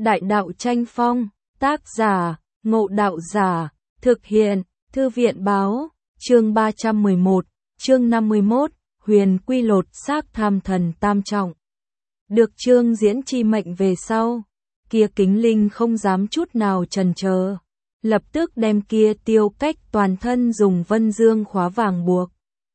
Đại đạo tranh phong, tác giả, Ngộ Đạo Giả, thực hiện, Thư viện báo, chương 311, chương 51, huyền quy lột xác tham thần tam trọng. Được Trương Diễn chi mệnh về sau, kia Kính Linh không dám chút nào chần chờ, lập tức đem kia Tiêu Cách toàn thân dùng vân dương khóa vàng buộc.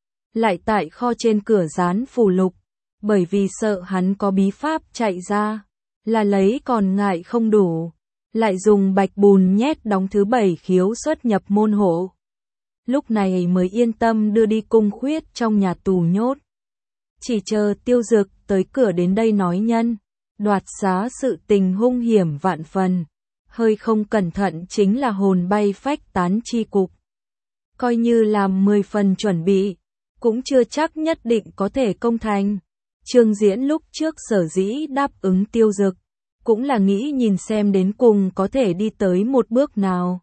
Lại tại kho trên cửa dán phù lục, bởi vì sợ hắn có bí pháp chạy ra, là lấy còn ngại không đủ, lại dùng bạch bùn nhét đóng thứ 7 khiếu xuất nhập môn hộ. Lúc này mới yên tâm đưa đi cung khuyết trong nhà tù nhốt. Chỉ chờ Tiêu Dực tới cửa đến đây nói nhân, đoạt xá sự tình hung hiểm vạn phần, hơi không cẩn thận chính là hồn bay phách tán chi cục. Coi như làm 10 phần chuẩn bị, cũng chưa chắc nhất định có thể công thành. Trương Diễn lúc trước sở dĩ đáp ứng Tiêu Dực, cũng là nghĩ nhìn xem đến cùng có thể đi tới một bước nào.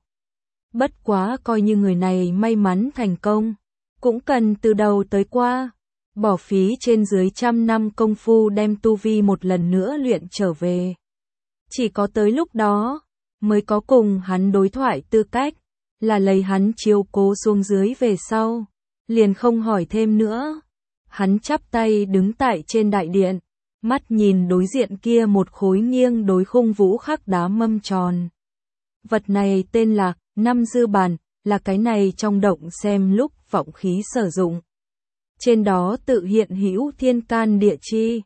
Bất quá coi như người này may mắn thành công, cũng cần từ đầu tới qua, bỏ phí trên dưới 100 năm công phu đem tu vi một lần nữa luyện trở về. Chỉ có tới lúc đó, mới có cùng hắn đối thoại tư cách, là lấy hắn chiếu cố xuống dưới về sau, liền không hỏi thêm nữa. Hắn chắp tay đứng tại trên đại điện, mắt nhìn đối diện kia một khối nghiêng đối khung vũ khắc đá mâm tròn. Vật này tên là Năm Dư Bàn, là cái này trong động xem lúc vọng khí sử dụng. Trên đó tự hiện hữu thiên can địa chi,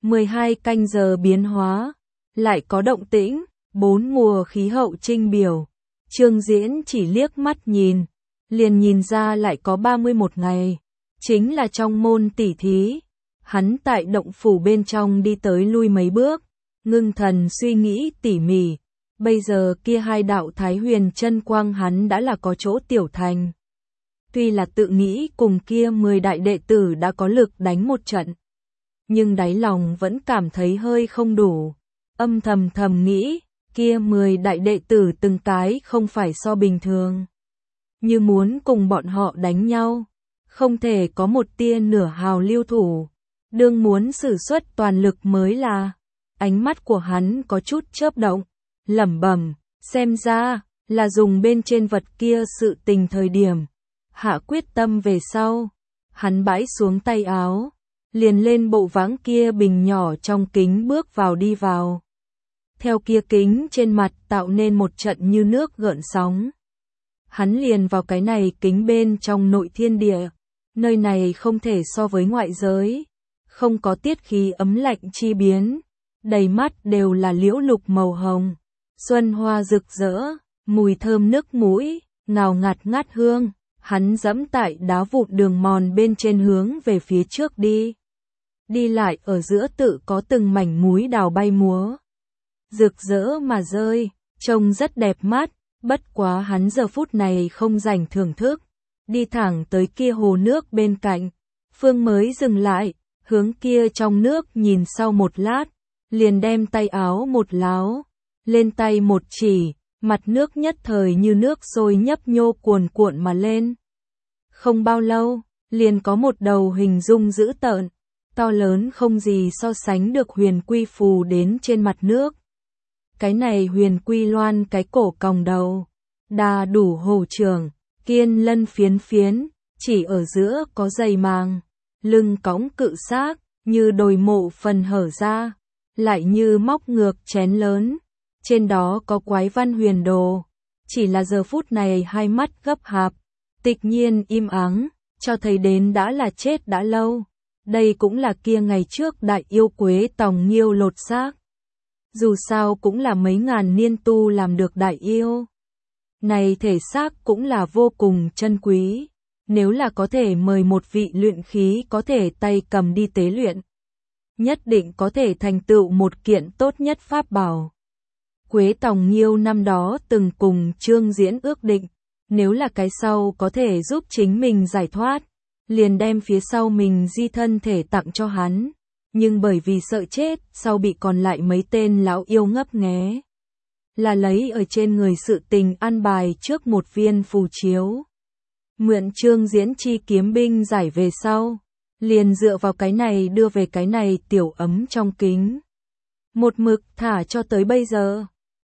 12 canh giờ biến hóa, lại có động tĩnh, 4 mùa khí hậu trinh biểu. Trương Diễn chỉ liếc mắt nhìn, liền nhìn ra lại có 31 ngày, chính là trong môn tỉ thí. Hắn tại động phủ bên trong đi tới lui mấy bước, ngưng thần suy nghĩ tỉ mỉ. Bây giờ kia hai đạo Thái Huyền chân quang hắn đã là có chỗ tiểu thành. Tuy là tự nghĩ cùng kia 10 đại đệ tử đã có lực đánh một trận, nhưng đáy lòng vẫn cảm thấy hơi không đủ. Âm thầm nghĩ, kia 10 đại đệ tử từng cái không phải so bình thường. Như muốn cùng bọn họ đánh nhau, không thể có một tia nửa hào lưu thủ. Đương muốn sử xuất toàn lực mới là. Ánh mắt của hắn có chút chớp động, lẩm bẩm, xem ra là dùng bên trên vật kia sự tình thời điểm. Hạ quyết tâm về sau, hắn bãi xuống tay áo, liền lên bộ váng kia bình nhỏ trong kính bước vào đi vào. Theo kia kính trên mặt tạo nên một trận như nước gợn sóng. Hắn liền vào cái này kính bên trong nội thiên địa, nơi này không thể so với ngoại giới. Không có tiết khí ấm lạnh chi biến, đầy mắt đều là liễu lục màu hồng, xuân hoa rực rỡ, mùi thơm nức mũi, ngào ngạt hương. Hắn dẫm tại đá vụn đường mòn bên trên hướng về phía trước đi. Đi lại ở giữa tự có từng mảnh múi đào bay múa, rực rỡ mà rơi, trông rất đẹp mắt. Bất quá hắn giờ phút này không rảnh thưởng thức, đi thẳng tới kia hồ nước bên cạnh, phương mới dừng lại. Hướng kia trong nước nhìn sau một lát, liền đem tay áo một láo, lên tay một chỉ, mặt nước nhất thời như nước sôi nhấp nhô cuồn cuộn mà lên. Không bao lâu, liền có một đầu hình dung dữ tợn, to lớn không gì so sánh được huyền quy phù đến trên mặt nước. Cái này huyền quy loan cái cổ còng đầu, đà đủ hổ trưởng, kiên lân phiến phiến, chỉ ở giữa có dày màng. Lưng cõng cự xác, như đồi mộ phần hở ra, lại như móc ngược chén lớn. Trên đó có quái văn huyền đồ, chỉ là giờ phút này hai mắt gấp hạp, tịch nhiên im ắng, cho thấy đến đã là chết đã lâu. Đây cũng là kia ngày trước đại yêu Quế Tòng Nghiêu lột xác. Dù sao cũng là mấy ngàn niên tu làm được đại yêu. Này thể xác cũng là vô cùng chân quý. Nếu là có thể mời một vị luyện khí có thể tay cầm đi tế luyện, nhất định có thể thành tựu một kiện tốt nhất pháp bảo. Quế Tòng Nghiêu năm đó từng cùng Trương Diễn ước định, nếu là cái sau có thể giúp chính mình giải thoát, liền đem phía sau mình di thân thể tặng cho hắn. Nhưng bởi vì sợ chết, sau bị còn lại mấy tên lão yêu ngấp nghé, là lấy ở trên người sự tình an bài trước một viên phù chiếu. Mượn Trương Diễn chi kiếm binh giải về sau, liền dựa vào cái này đưa về cái này tiểu ấm trong kính. Một mực thả cho tới bây giờ,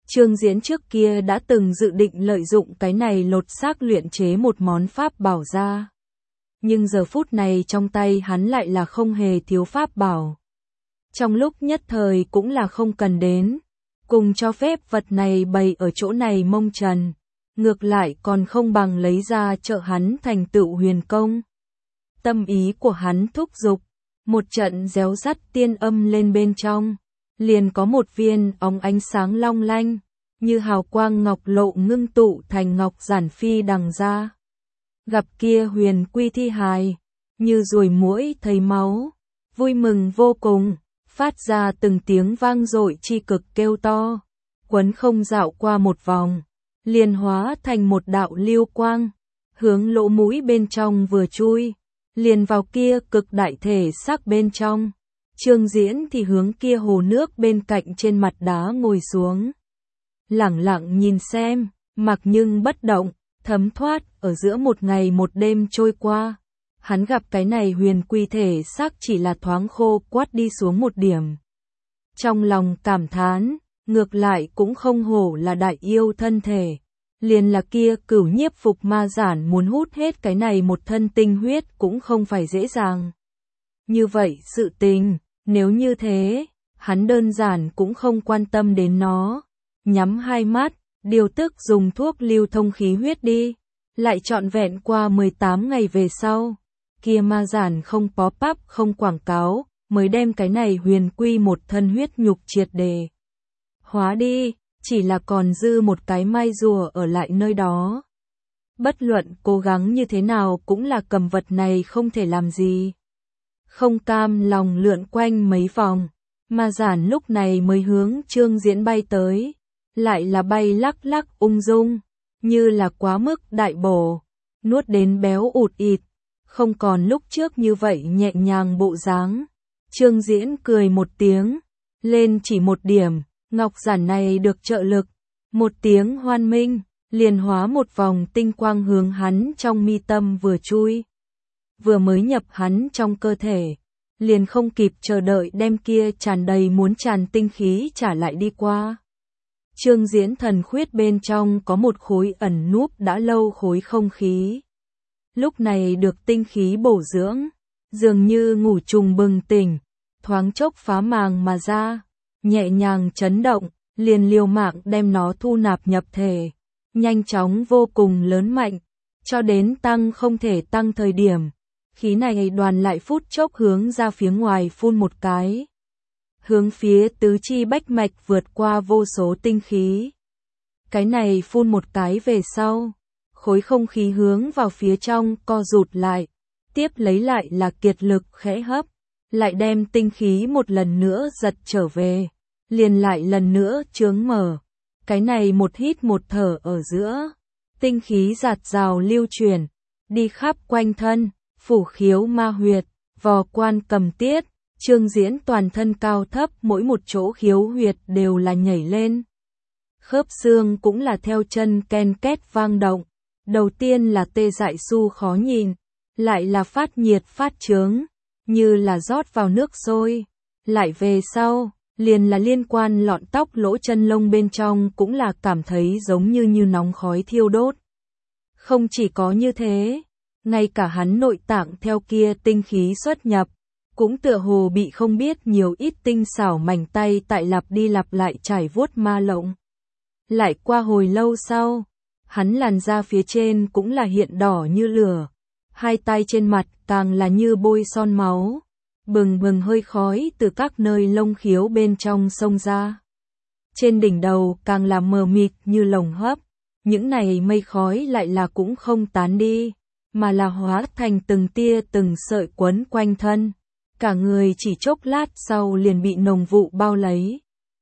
Trương Diễn trước kia đã từng dự định lợi dụng cái này lột xác luyện chế một món pháp bảo ra. Nhưng giờ phút này trong tay hắn lại là không hề thiếu pháp bảo. Trong lúc nhất thời cũng là không cần đến, cùng cho phép vật này bày ở chỗ này mông trần, ngược lại còn không bằng lấy ra trợ hắn thành tựu huyền công. Tâm ý của hắn thúc giục, một trận réo rắt tiên âm lên bên trong, liền có một viên óng ánh sáng long lanh, như hào quang ngọc lộ ngưng tụ thành ngọc giản phi đằng ra. Gặp kia huyền quy thi hài, như ruồi muỗi thấy máu, vui mừng vô cùng, phát ra từng tiếng vang dội chi cực kêu to, quấn không dạo qua một vòng, liền hóa thành một đạo lưu quang, hướng lỗ mũi bên trong vừa chui, liền vào kia cực đại thể xác bên trong. Trương Diễn thì hướng kia hồ nước bên cạnh trên mặt đá ngồi xuống, lẳng lặng nhìn xem, mặc nhưng bất động, thấm thoát ở giữa một ngày một đêm trôi qua. Hắn gặp cái này huyền quy thể xác chỉ là thoáng khô quát đi xuống một điểm. Trong lòng cảm thán, ngược lại cũng không hổ là đại yêu thân thể. Liền là kia cửu nhiếp phục ma giản muốn hút hết cái này một thân tinh huyết cũng không phải dễ dàng. Như vậy sự tình, nếu như thế, hắn đơn giản cũng không quan tâm đến nó. Nhắm hai mắt, điều tức dùng thuốc lưu thông khí huyết đi. Lại trọn vẹn qua 18 ngày về sau, kia ma giản không pop-up không quảng cáo, mới đem cái này huyền quy một thân huyết nhục triệt đề hóa đi, chỉ là còn dư một cái mai rùa ở lại nơi đó. Bất luận cố gắng như thế nào cũng là cầm vật này không thể làm gì. Không cam lòng lượn quanh mấy vòng, ma giản lúc này mới hướng Trương Diễn bay tới, lại là bay lắc lắc ung dung, như là quá mức đại bổ, nuốt đến béo ụt ịt, không còn lúc trước như vậy nhẹ nhàng bộ dáng. Trương Diễn cười một tiếng, lên chỉ một điểm, ngọc giản này được trợ lực, một tiếng hoan minh, liền hóa một vòng tinh quang hướng hắn trong mi tâm vừa chui. Vừa mới nhập hắn trong cơ thể, liền không kịp chờ đợi đem kia tràn đầy muốn tràn tinh khí trả lại đi qua. Trương Diễn thần khuyết bên trong có một khối ẩn núp đã lâu khối không khí. Lúc này được tinh khí bổ dưỡng, dường như ngủ trùng bừng tỉnh, thoáng chốc phá màng mà ra, nhẹ nhàng chấn động, liền liều mạng đem nó thu nạp nhập thể, nhanh chóng vô cùng lớn mạnh, cho đến tăng không thể tăng thời điểm. Khí này đoàn lại phút chốc hướng ra phía ngoài phun một cái, hướng phía tứ chi bách mạch vượt qua vô số tinh khí. Cái này phun một cái về sau, khối không khí hướng vào phía trong co rụt lại, tiếp lấy lại là kiệt lực khẽ hấp, lại đem tinh khí một lần nữa giật trở về, liền lại lần nữa chướng mở. Cái này một hít một thở ở giữa, tinh khí giạt rào lưu chuyển, đi khắp quanh thân, phủ khiếu ma huyệt, vò quan cầm tiết. Trương Diễn toàn thân cao thấp mỗi một chỗ khiếu huyệt đều là nhảy lên. Khớp xương cũng là theo chân ken két vang động. Đầu tiên là tê dại su khó nhìn, lại là phát nhiệt phát chướng, như là rót vào nước sôi. Lại về sau, liền là liên quan lọn tóc lỗ chân lông bên trong cũng là cảm thấy giống như nóng khói thiêu đốt. Không chỉ có như thế, ngay cả hắn nội tạng theo kia tinh khí xuất nhập, cũng tựa hồ bị không biết nhiều ít tinh xảo mảnh tay tại lặp đi lặp lại trải vuốt ma lộng. Lại qua hồi lâu sau, hắn làn da phía trên cũng là hiện đỏ như lửa, hai tay trên mặt càng là như bôi son máu, bừng bừng hơi khói từ các nơi lông khiếu bên trong xông ra. Trên đỉnh đầu càng là mờ mịt như lồng hấp, những này mây khói lại là cũng không tán đi, mà là hóa thành từng tia từng sợi quấn quanh thân. Cả người chỉ chốc lát sau liền bị nồng vụ bao lấy.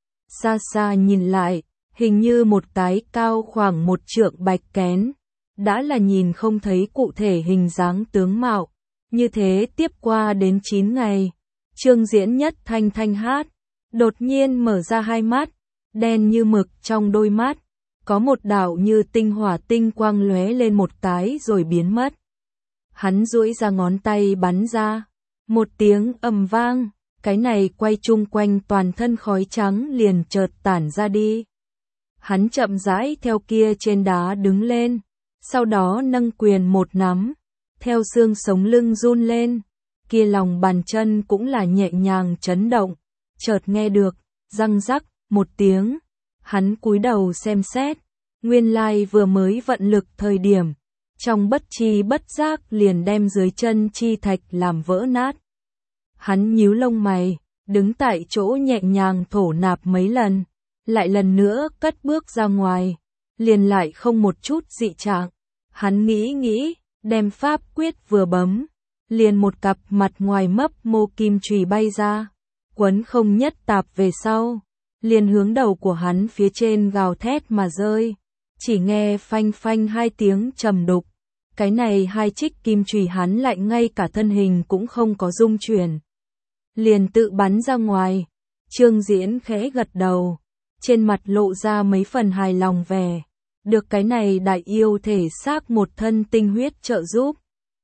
Xa xa nhìn lại, hình như một cái cao khoảng 1 trượng bạch kén, đã là nhìn không thấy cụ thể hình dáng tướng mạo. Như thế tiếp qua đến 9 ngày, Trương Diễn nhất thanh thanh hát, đột nhiên mở ra hai mắt, đen như mực trong đôi mắt, có một đạo như tinh hỏa tinh quang lóe lên một cái rồi biến mất. Hắn duỗi ra ngón tay bắn ra. Một tiếng ầm vang, cái này quay chung quanh toàn thân khói trắng liền chợt tản ra đi. Hắn chậm rãi theo kia trên đá đứng lên, sau đó nâng quyền một nắm, theo xương sống lưng run lên, kia lòng bàn chân cũng là nhẹ nhàng chấn động, chợt nghe được, răng rắc, một tiếng, hắn cúi đầu xem xét, nguyên lai vừa mới vận lực thời điểm, trong bất chi bất giác liền đem dưới chân chi thạch làm vỡ nát. Hắn nhíu lông mày, đứng tại chỗ nhẹ nhàng thổ nạp mấy lần, lại lần nữa cất bước ra ngoài, liền lại không một chút dị trạng. Hắn nghĩ, đem pháp quyết vừa bấm, liền một cặp mặt ngoài mấp mô kim chùy bay ra, quấn không nhất tạp về sau, liền hướng đầu của hắn phía trên gào thét mà rơi, chỉ nghe phanh phanh hai tiếng trầm đục, cái này hai trích kim chùy hắn lại ngay cả thân hình cũng không có rung chuyển, liền tự bắn ra ngoài. Trương Diễn khẽ gật đầu, trên mặt lộ ra mấy phần hài lòng vẻ, được cái này đại yêu thể xác một thân tinh huyết trợ giúp.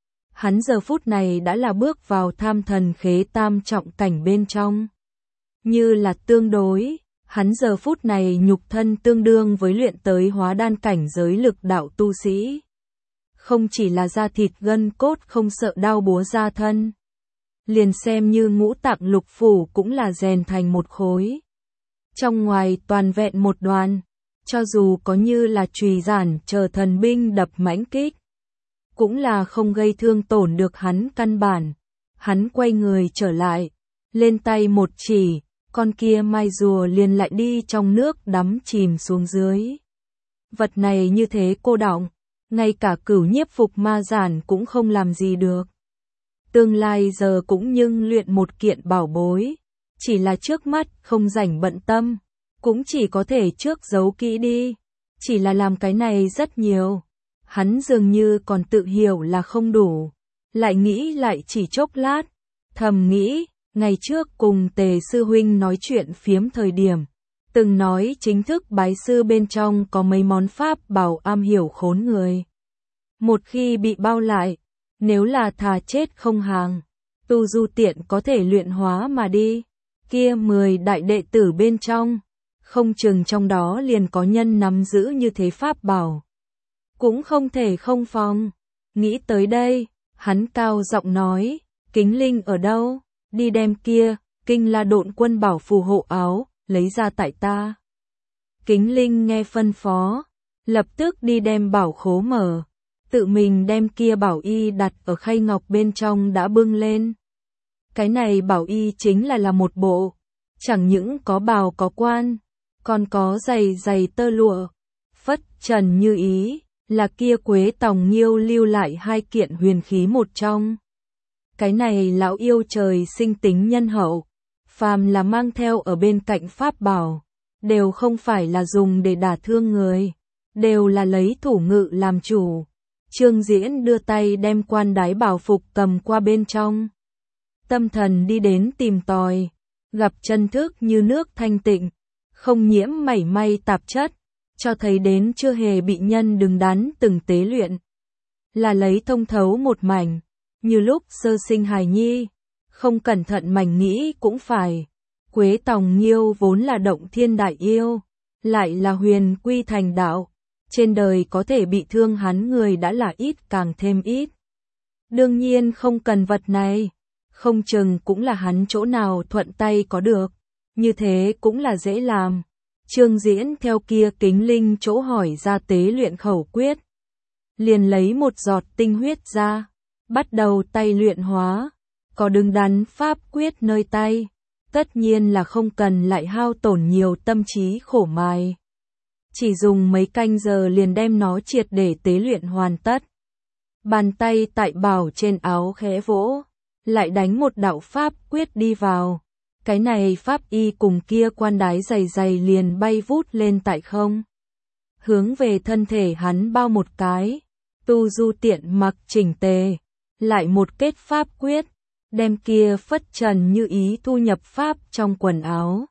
Hắn giờ phút này đã là bước vào tham thần khế tam trọng cảnh bên trong. Như là tương đối, hắn giờ phút này nhục thân tương đương với luyện tới hóa đan cảnh giới lực đạo tu sĩ. Không chỉ là da thịt gân cốt không sợ đau búa ra thân. Liền xem như ngũ tạng lục phủ cũng là rèn thành một khối. Trong ngoài toàn vẹn một đoàn, cho dù có như là chùy giản chờ thần binh đập mãnh kích, cũng là không gây thương tổn được hắn căn bản. Hắn quay người trở lại, lên tay một chỉ, con kia mai rùa liền lại đi trong nước đắm chìm xuống dưới. Vật này như thế cô đọng, ngay cả cửu nhiếp phục ma giản cũng không làm gì được. Tương lai giờ cũng nhưng luyện một kiện bảo bối, chỉ là trước mắt không rảnh bận tâm, cũng chỉ có thể trước giấu kỹ đi, chỉ là làm cái này rất nhiều. Hắn dường như còn tự hiểu là không đủ, lại nghĩ lại chỉ chốc lát, thầm nghĩ, ngày trước cùng Tề sư huynh nói chuyện phiếm thời điểm, từng nói chính thức bái sư bên trong có mấy món pháp bảo am hiểu khốn người. Một khi bị bao lại, nếu là thà chết không hàng, tu du tiện có thể luyện hóa mà đi, kia 10 đại đệ tử bên trong, không chừng trong đó liền có nhân nắm giữ như thế pháp bảo. Cũng không thể không phòng. Nghĩ tới đây, hắn cao giọng nói, Kính Linh ở đâu, đi đem kia, Kinh La Độn Quân bảo phù hộ áo, lấy ra tại ta. Kính Linh nghe phân phó, lập tức đi đem bảo khố mở, tự mình đem kia bảo y đặt ở khay ngọc bên trong đã bưng lên. Cái này bảo y chính là một bộ, chẳng những có bào có quan, còn có giày tơ lụa, phất trần như ý, là kia Quế Tòng Nghiêu lưu lại hai kiện huyền khí một trong. Cái này lão yêu trời sinh tính nhân hậu, phàm là mang theo ở bên cạnh pháp bảo, đều không phải là dùng để đả thương người, đều là lấy thủ ngự làm chủ. Trương Diễn đưa tay đem quan đái bảo phục cầm qua bên trong. Tâm thần đi đến tìm tòi, gặp chân thức như nước thanh tịnh, không nhiễm mảy may tạp chất, cho thấy đến chưa hề bị nhân đứng đắn từng tế luyện. Là lấy thông thấu một mảnh, như lúc sơ sinh hài nhi, không cẩn thận mảnh nghĩ cũng phải. Quế Tòng Nghiêu vốn là động thiên đại yêu, lại là huyền quy thành đạo, trên đời có thể bị thương hắn người đã là ít càng thêm ít. Đương nhiên không cần vật này, không chừng cũng là hắn chỗ nào thuận tay có được, như thế cũng là dễ làm. Trương Diễn theo kia Kính Linh chỗ hỏi ra tế luyện khẩu quyết, liền lấy một giọt tinh huyết ra, bắt đầu tay luyện hóa, có đứng đắn pháp quyết nơi tay, tất nhiên là không cần lại hao tổn nhiều tâm trí khổ mài. Chỉ dùng mấy canh giờ liền đem nó triệt để tế luyện hoàn tất. Bàn tay tại bảo trên áo khẽ vỗ, lại đánh một đạo pháp quyết đi vào. Cái này pháp y cùng kia quan đái dày liền bay vút lên tại không. Hướng về thân thể hắn bao một cái, tu du tiện mặc chỉnh tề, lại một kết pháp quyết, đem kia phất trần như ý thu nhập pháp trong quần áo.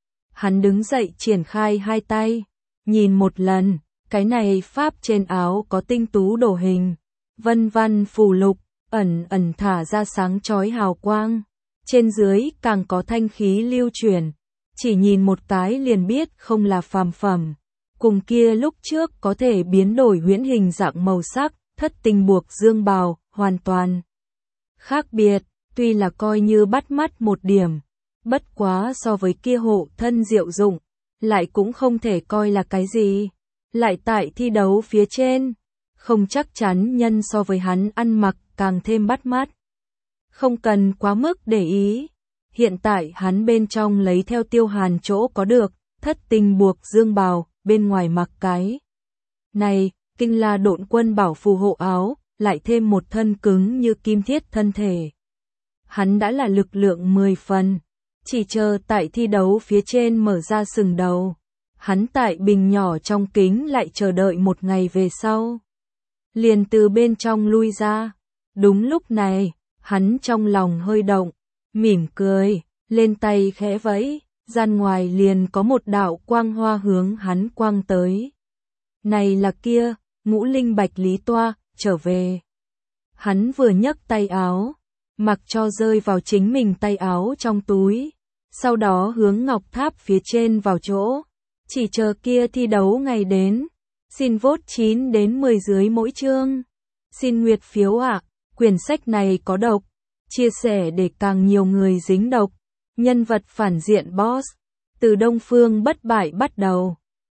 Hắn đứng dậy triển khai hai tay, nhìn một lần, cái này pháp trên áo có tinh tú đồ hình, vân văn phù lục, ẩn thả ra sáng chói hào quang. Trên dưới càng có thanh khí lưu truyền, chỉ nhìn một cái liền biết không là phàm phẩm. cùng kia lúc trước có thể biến đổi huyễn hình dạng màu sắc, thất tinh buộc dương bào, hoàn toàn khác biệt, tuy là coi như bắt mắt một điểm, bất quá so với kia hộ thân diệu dụng, lại cũng không thể coi là cái gì. Lại tại thi đấu phía trên, không chắc chắn nhân so với hắn ăn mặc càng thêm bắt mắt. Không cần quá mức để ý, hiện tại hắn bên trong lấy theo Tiêu Hàn chỗ có được, thất tinh buộc dương bào, bên ngoài mặc cái này, Kinh La Độn Quân bảo phù hộ áo, lại thêm một thân cứng như kim thiết thân thể. Hắn đã là lực lượng 10 phần, chỉ chờ tại thi đấu phía trên mở ra sừng đầu. Hắn tại bình nhỏ trong kính lại chờ đợi một ngày về sau. Liền từ bên trong lui ra. Đúng lúc này, hắn trong lòng hơi động, mỉm cười, lên tay khẽ vẫy, gian ngoài liền có một đạo quang hoa hướng hắn quang tới. Này là kia, Ngũ Linh Bạch Lý Toa, trở về. Hắn vừa nhấc tay áo, mặc cho rơi vào chính mình tay áo trong túi, sau đó hướng ngọc tháp phía trên vào chỗ. Chỉ chờ kia thi đấu ngày đến, xin vote 9 đến 10 dưới mỗi chương. Xin nguyệt phiếu ạ, quyển sách này có độc, chia sẻ để càng nhiều người dính độc. Nhân vật phản diện boss, từ Đông Phương bất bại bắt đầu.